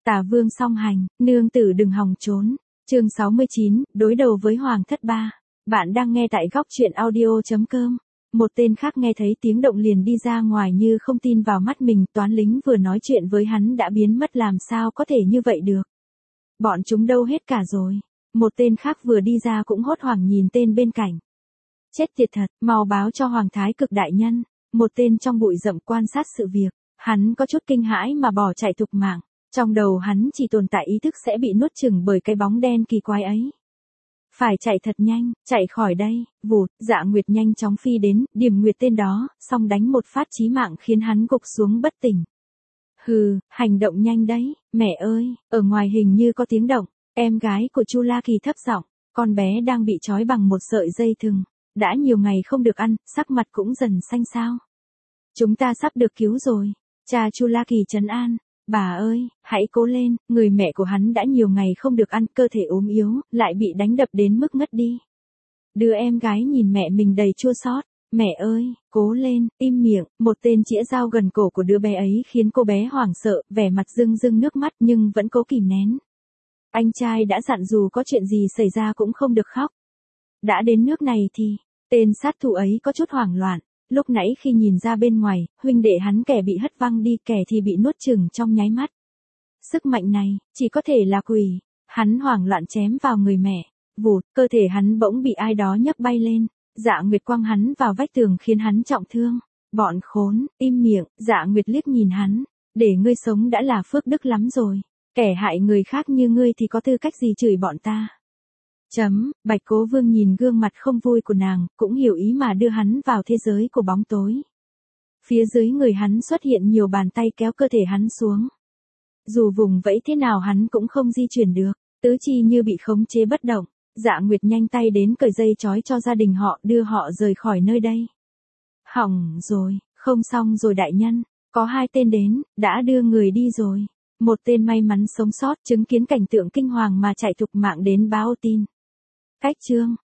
Tả vương song hành, nương tử đừng hòng trốn. Chương 69, đối đầu với Hoàng thất ba. Bạn đang nghe tại góc truyện audio.com. Một tên khác nghe thấy tiếng động liền đi ra ngoài như không tin vào mắt mình, toán lính vừa nói chuyện với hắn đã biến mất, làm sao có thể như vậy được. Bọn chúng đâu hết cả rồi. Một tên khác vừa đi ra cũng hốt hoảng nhìn tên bên cạnh. Chết tiệt thật, mau báo cho Hoàng thái cực đại nhân. Một tên trong bụi rậm quan sát sự việc, hắn có chút kinh hãi mà bỏ chạy thục mạng. Trong đầu hắn chỉ tồn tại ý thức sẽ bị nuốt chửng bởi cái bóng đen kỳ quái ấy. Phải chạy thật nhanh, chạy khỏi đây. Vụt, Dạ Nguyệt nhanh chóng phi đến, Điểm Nguyệt tên đó, xong đánh một phát chí mạng khiến hắn gục xuống bất tỉnh. Hừ, hành động nhanh đấy, mẹ ơi, ở ngoài hình như có tiếng động. Em gái của Chu La Kỳ thấp giọng, con bé đang bị trói bằng một sợi dây thừng, đã nhiều ngày không được ăn, sắc mặt cũng dần xanh xao. Chúng ta sắp được cứu rồi. Cha Chu La Kỳ trấn an. Bà ơi, hãy cố lên, người mẹ của hắn đã nhiều ngày không được ăn, cơ thể ốm yếu, lại bị đánh đập đến mức ngất đi. Đứa em gái nhìn mẹ mình đầy chua xót. Mẹ ơi, cố lên, im miệng. Một tên chĩa dao gần cổ của đứa bé ấy khiến cô bé hoảng sợ, vẻ mặt rưng rưng nước mắt nhưng vẫn cố kìm nén. Anh trai đã dặn dù có chuyện gì xảy ra cũng không được khóc. Đã đến nước này thì, tên sát thủ ấy có chút hoảng loạn. Lúc nãy khi nhìn ra bên ngoài, huynh đệ hắn kẻ bị hất văng đi, kẻ thì bị nuốt chửng trong nháy mắt. Sức mạnh này, chỉ có thể là quỷ. Hắn hoảng loạn chém vào người mẹ. Vụt, cơ thể hắn bỗng bị ai đó nhấc bay lên. Dạ Nguyệt quăng hắn vào vách tường khiến hắn trọng thương. Bọn khốn, im miệng. Dạ Nguyệt liếc nhìn hắn. Để ngươi sống đã là phước đức lắm rồi. Kẻ hại người khác như ngươi thì có tư cách gì chửi bọn ta. Bạch Cố Vương nhìn gương mặt không vui của nàng, cũng hiểu ý mà đưa hắn vào thế giới của bóng tối. Phía dưới người hắn xuất hiện nhiều bàn tay kéo cơ thể hắn xuống. Dù vùng vẫy thế nào hắn cũng không di chuyển được, tứ chi như bị khống chế bất động. Dạ Nguyệt nhanh tay đến cởi dây trói cho gia đình họ, đưa họ rời khỏi nơi đây. Hỏng rồi, không xong rồi đại nhân, có hai tên đến, đã đưa người đi rồi. Một tên may mắn sống sót chứng kiến cảnh tượng kinh hoàng mà chạy thục mạng đến báo tin. Cách chương